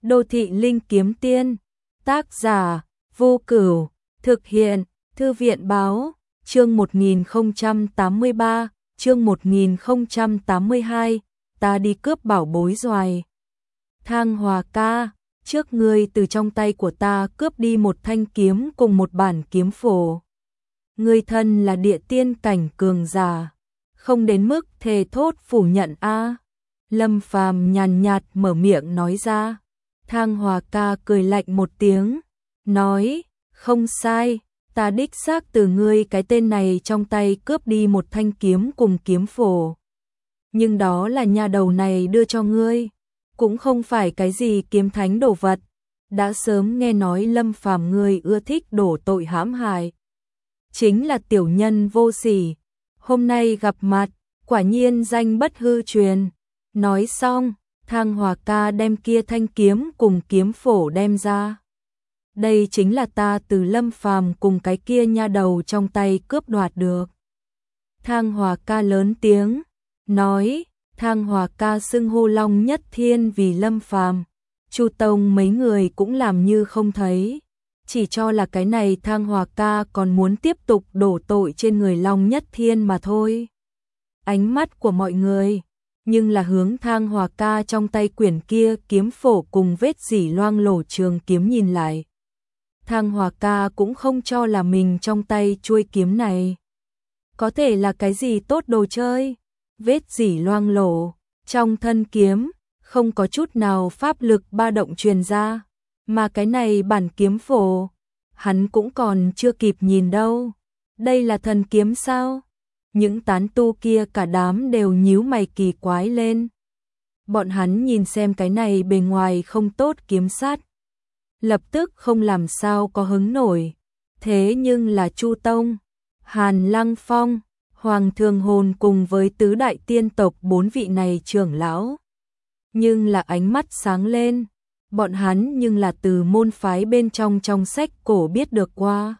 Đô thị linh kiếm tiên, tác giả, Vô Cửu, thực hiện, Thư viện báo, chương 1083, chương 1082, ta đi cướp bảo bối doài. Thang Hòa ca, trước ngươi từ trong tay của ta cướp đi một thanh kiếm cùng một bản kiếm phổ. Ngươi thân là địa tiên cảnh cường giả, không đến mức thề thốt phủ nhận a. Lâm Phàm nhàn nhạt mở miệng nói ra. Thang Hòa ca cười lạnh một tiếng, nói, không sai, ta đích xác từ ngươi cái tên này trong tay cướp đi một thanh kiếm cùng kiếm phổ. Nhưng đó là nha đầu này đưa cho ngươi, cũng không phải cái gì kiếm thánh đồ vật. Đã sớm nghe nói Lâm Phàm ngươi ưa thích đổ tội hãm hại. Chính là tiểu nhân vô sỉ, hôm nay gặp mặt, quả nhiên danh bất hư truyền. Nói xong, Thang Hòa ca đem kia thanh kiếm cùng kiếm phổ đem ra. Đây chính là ta từ Lâm Phàm cùng cái kia nha đầu trong tay cướp đoạt được. Thang Hòa ca lớn tiếng, nói, Thang Hòa ca xưng hô Long Nhất Thiên vì Lâm Phàm. Chu Tông mấy người cũng làm như không thấy, chỉ cho là cái này Thang Hòa ca còn muốn tiếp tục đổ tội trên người Long Nhất Thiên mà thôi. Ánh mắt của mọi người nhưng là hướng Thang Hòa ca trong tay quyển kia kiếm phổ cùng vết dỉ loang lổ trường kiếm nhìn lại. Thang Hòa ca cũng không cho là mình trong tay chuôi kiếm này có thể là cái gì tốt đồ chơi. Vết dỉ loang lổ, trong thân kiếm không có chút nào pháp lực ba động truyền ra, mà cái này bản kiếm phổ, hắn cũng còn chưa kịp nhìn đâu. Đây là thần kiếm sao? Những tán tu kia cả đám đều nhíu mày kỳ quái lên. Bọn hắn nhìn xem cái này bề ngoài không tốt kiếm sát, lập tức không làm sao có hứng nổi. Thế nhưng là Chu Tông, Hàn Lăng Phong, Hoàng Thường Hồn cùng với tứ đại tiên tộc 4 vị này trưởng lão, nhưng là ánh mắt sáng lên. Bọn hắn nhưng là từ môn phái bên trong sách cổ biết được qua.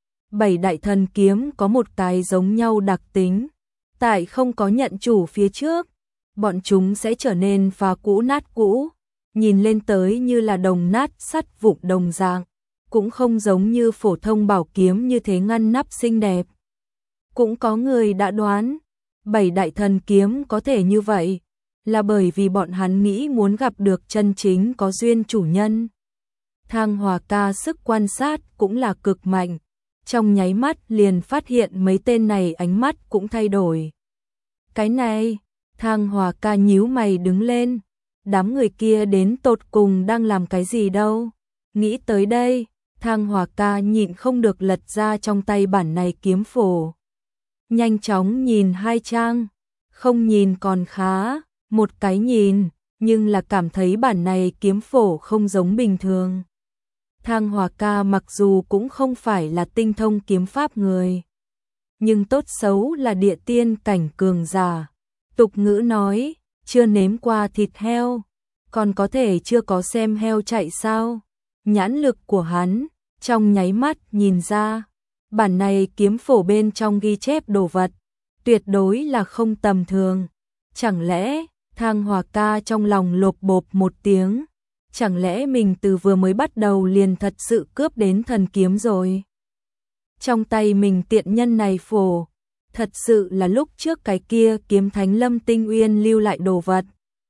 7 đại thần kiếm có một cái giống nhau đặc tính, tại không có nhận chủ phía trước, bọn chúng sẽ trở nên phá cũ nát cũ, nhìn lên tới như là đồng nát sắt vụn đồng dạng, cũng không giống như phổ thông bảo kiếm như thế ngăn nắp xinh đẹp. Cũng có người đã đoán, 7 đại thần kiếm có thể như vậy, là bởi vì bọn hắn nghĩ muốn gặp được chân chính có duyên chủ nhân. Thang Hòa ca sức quan sát cũng là cực mạnh, trong nháy mắt liền phát hiện mấy tên này ánh mắt cũng thay đổi. Cái này, Thang Hòa ca nhíu mày đứng lên, đám người kia đến tột cùng đang làm cái gì đâu. Nghĩ tới đây, Thang Hòa ca nhịn không được lật ra trong tay bản này kiếm phổ. Nhanh chóng nhìn 2 trang, không nhìn còn khá, một cái nhìn, nhưng là cảm thấy bản này kiếm phổ không giống bình thường. Thang Hòa ca mặc dù cũng không phải là tinh thông kiếm pháp người, nhưng tốt xấu là địa tiên cảnh cường giả. Tục ngữ nói, chưa nếm qua thịt heo, còn có thể chưa có xem heo chạy sao. Nhãn lực của hắn, trong nháy mắt nhìn ra, bản này kiếm phổ bên trong ghi chép đồ vật, tuyệt đối là không tầm thường. Chẳng lẽ, Thang Hòa ca trong lòng lột bột một tiếng, chẳng lẽ mình từ vừa mới bắt đầu liền thật sự cướp đến thần kiếm rồi? Trong tay mình tiện nhân này phổ, thật sự là lúc trước cái kia kiếm thánh Lâm Tinh Uyên lưu lại đồ vật.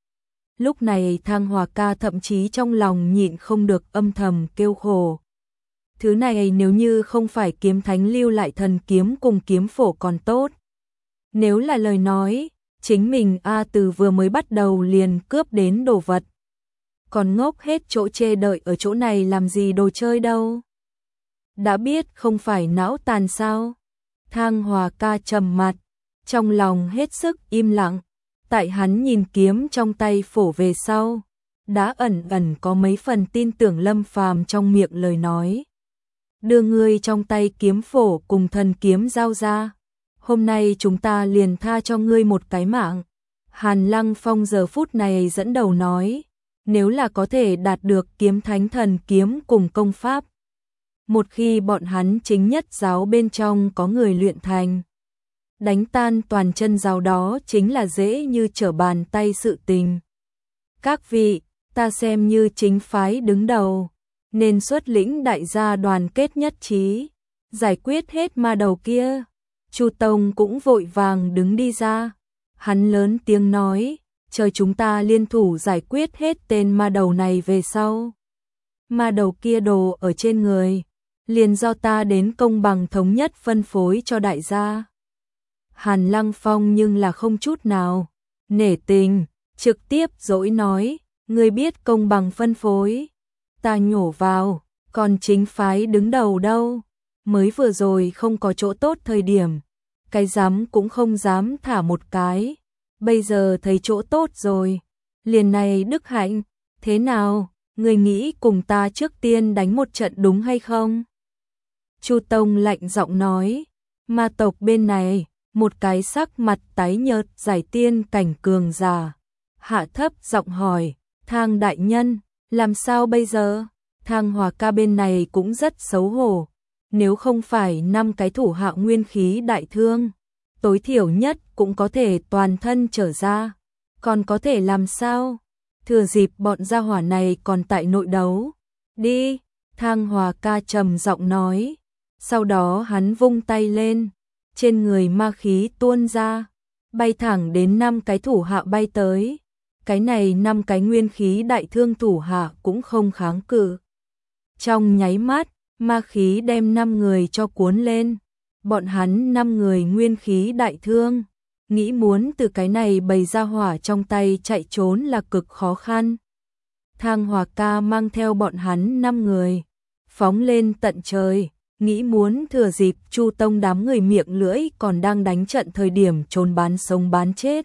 Lúc này Thang Hòa ca thậm chí trong lòng nhịn không được âm thầm kêu khổ. Thứ này nếu như không phải kiếm thánh lưu lại thần kiếm cùng kiếm phổ còn tốt. Nếu là lời nói, chính mình từ vừa mới bắt đầu liền cướp đến đồ vật. Còn ngốc hết chỗ chê đợi ở chỗ này làm gì đồ chơi đâu. Đã biết không phải não tàn sao? Thang Hòa ca trầm mặt, trong lòng hết sức im lặng. Tại hắn nhìn kiếm trong tay phổ về sau, đã ẩn ẩn có mấy phần tin tưởng Lâm Phàm trong miệng lời nói. Đưa ngươi trong tay kiếm phổ cùng thần kiếm giao ra, hôm nay chúng ta liền tha cho ngươi một cái mạng. Hàn Lăng Phong giờ phút này dẫn đầu nói, nếu là có thể đạt được kiếm thánh thần kiếm cùng công pháp, một khi bọn hắn chính nhất giáo bên trong có người luyện thành, đánh tan toàn chân giáo đó chính là dễ như trở bàn tay sự tình. Các vị, ta xem như chính phái đứng đầu, nên xuất lĩnh đại gia đoàn kết nhất trí, giải quyết hết ma đầu kia. Chu Tông cũng vội vàng đứng đi ra, hắn lớn tiếng nói, chờ chúng ta liên thủ giải quyết hết tên ma đầu này về sau. Ma đầu kia đồ ở trên người, liền do ta đến công bằng thống nhất phân phối cho đại gia. Hàn Lăng Phong nhưng là không chút nào nể tình, trực tiếp dỗi nói, ngươi biết công bằng phân phối, ta nhổ vào, còn chính phái đứng đầu đâu, mới vừa rồi không có chỗ tốt thời điểm, cái dám cũng không dám thả một cái, bây giờ thấy chỗ tốt rồi, liền này đức hạnh, thế nào, ngươi nghĩ cùng ta trước tiên đánh một trận đúng hay không? Chu Tông lạnh giọng nói, ma tộc bên này, một cái sắc mặt tái nhợt giải tiên cảnh cường giả, hạ thấp giọng hỏi, Thang đại nhân, làm sao bây giờ? Thang Hòa ca bên này cũng rất xấu hổ, nếu không phải 5 cái thủ hạ nguyên khí đại thương, tối thiểu nhất cũng có thể toàn thân trở ra, còn có thể làm sao? Thừa dịp bọn gia hỏa này còn tại nội đấu, đi, Thang Hòa ca trầm giọng nói, sau đó hắn vung tay lên, trên người ma khí tuôn ra, bay thẳng đến 5 cái thủ hạ bay tới. Cái này 5 cái nguyên khí đại thương thủ hạ cũng không kháng cự. Trong nháy mắt, ma khí đem 5 người cho cuốn lên. Bọn hắn 5 người nguyên khí đại thương, nghĩ muốn từ cái này bầy ra hỏa trong tay chạy trốn là cực khó khăn. Thang Hòa ca mang theo bọn hắn 5 người, phóng lên tận trời, nghĩ muốn thừa dịp Chu Tông đám người miệng lưỡi còn đang đánh trận thời điểm trốn bán sống bán chết.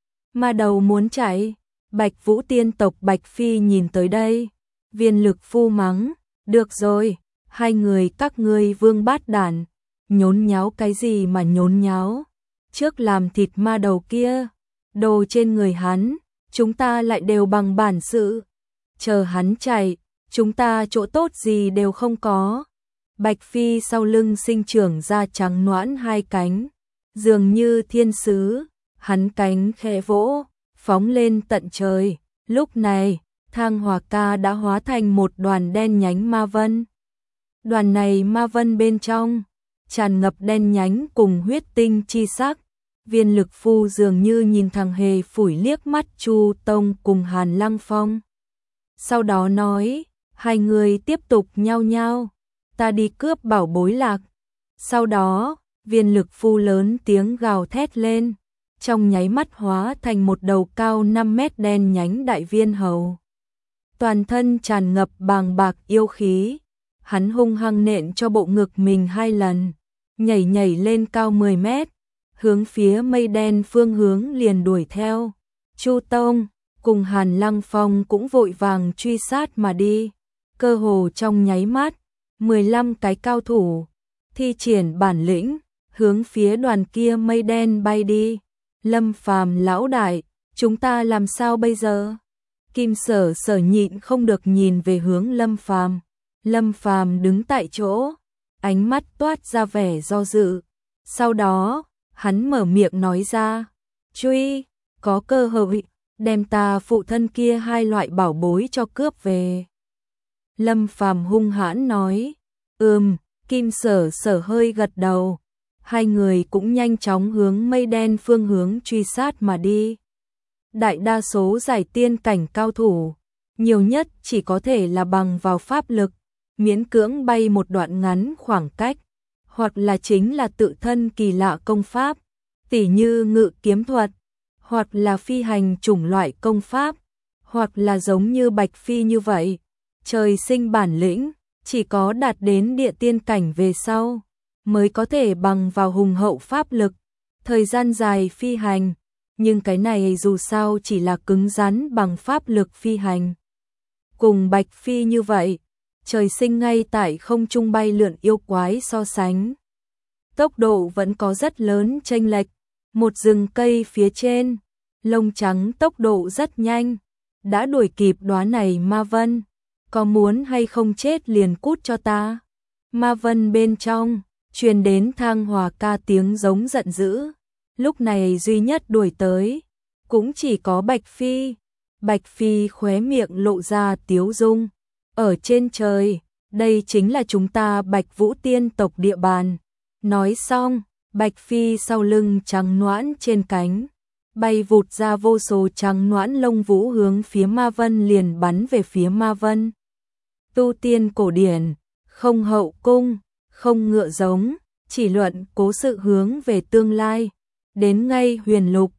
Ma đầu muốn chạy, Bạch Vũ tiên tộc Bạch Phi nhìn tới đây, Viên Lực Phu mắng, được rồi, hai người các ngươi vương bát đản, nhốn nháo cái gì mà nhốn nháo, trước làm thịt ma đầu kia, đồ trên người hắn, chúng ta lại đều bằng bản sự, chờ hắn chạy, chúng ta chỗ tốt gì đều không có. Bạch Phi sau lưng sinh trưởng ra trắng noãn 2 cánh, dường như thiên sứ, hắn cánh khẽ vỗ, phóng lên tận trời. Lúc này, Thang Hòa ca đã hóa thành một đoàn đen nhánh ma vân. Đoàn này ma vân bên trong, tràn ngập đen nhánh cùng huyết tinh chi sắc. Viên Lực Phu dường như nhìn thằng hề phủi liếc mắt Chu Tông cùng Hàn Lăng Phong. Sau đó nói, hai người tiếp tục nhao nhao, ta đi cướp bảo bối lạc. Sau đó, Viên Lực Phu lớn tiếng gào thét lên, trong nháy mắt hóa thành một đầu cao 5 mét đen nhánh đại viên hầu. Toàn thân tràn ngập bàng bạc yêu khí, hắn hung hăng nện cho bộ ngực mình 2 lần, nhảy nhảy lên cao 10 mét, hướng phía mây đen phương hướng liền đuổi theo. Chu Tông cùng Hàn Lăng Phong cũng vội vàng truy sát mà đi, cơ hồ trong nháy mắt, 15 cái cao thủ thi triển bản lĩnh, hướng phía đoàn kia mây đen bay đi. Lâm Phàm lão đại, chúng ta làm sao bây giờ? Kim Sở Sở nhịn không được nhìn về hướng Lâm Phàm. Lâm Phàm đứng tại chỗ, ánh mắt toát ra vẻ do dự. Sau đó, hắn mở miệng nói ra, truy, có cơ hội, đem ta phụ thân kia 2 loại bảo bối cho cướp về. Lâm Phàm hung hãn nói, Kim Sở Sở hơi gật đầu. Hai người cũng nhanh chóng hướng mây đen phương hướng truy sát mà đi. Đại đa số giải tiên cảnh cao thủ, nhiều nhất chỉ có thể là bằng vào pháp lực, miễn cưỡng bay một đoạn ngắn khoảng cách, hoặc là chính là tự thân kỳ lạ công pháp, tỉ như ngự kiếm thuật, hoặc là phi hành chủng loại công pháp, hoặc là giống như Bạch Phi như vậy, trời sinh bản lĩnh, chỉ có đạt đến địa tiên cảnh về sau mới có thể bằng vào hùng hậu pháp lực, thời gian dài phi hành, nhưng cái này dù sao chỉ là cứng rắn bằng pháp lực phi hành. Cùng Bạch Phi như vậy, trời sinh ngay tại không trung bay lượn yêu quái so sánh, tốc độ vẫn có rất lớn chênh lệch. Một rừng cây phía trên, lông trắng tốc độ rất nhanh, đã đuổi kịp đóa này ma vân, có muốn hay không chết liền cút cho ta. Ma vân bên trong truyền đến Thang Hòa ca tiếng giống giận dữ, lúc này duy nhất đuổi tới cũng chỉ có Bạch Phi. Bạch Phi khóe miệng lộ ra tiếu dung. Ở trên trời, đây chính là chúng ta Bạch Vũ tiên tộc địa bàn. Nói xong, Bạch Phi sau lưng trắng noãn trên cánh, bay vụt ra vô số trắng noãn lông vũ hướng phía Ma Vân liền bắn về phía Ma Vân. Tu tiên cổ điển, không hậu cung, không ngựa giống, chỉ luận cố sự hướng về tương lai. Đến ngay huyền lục,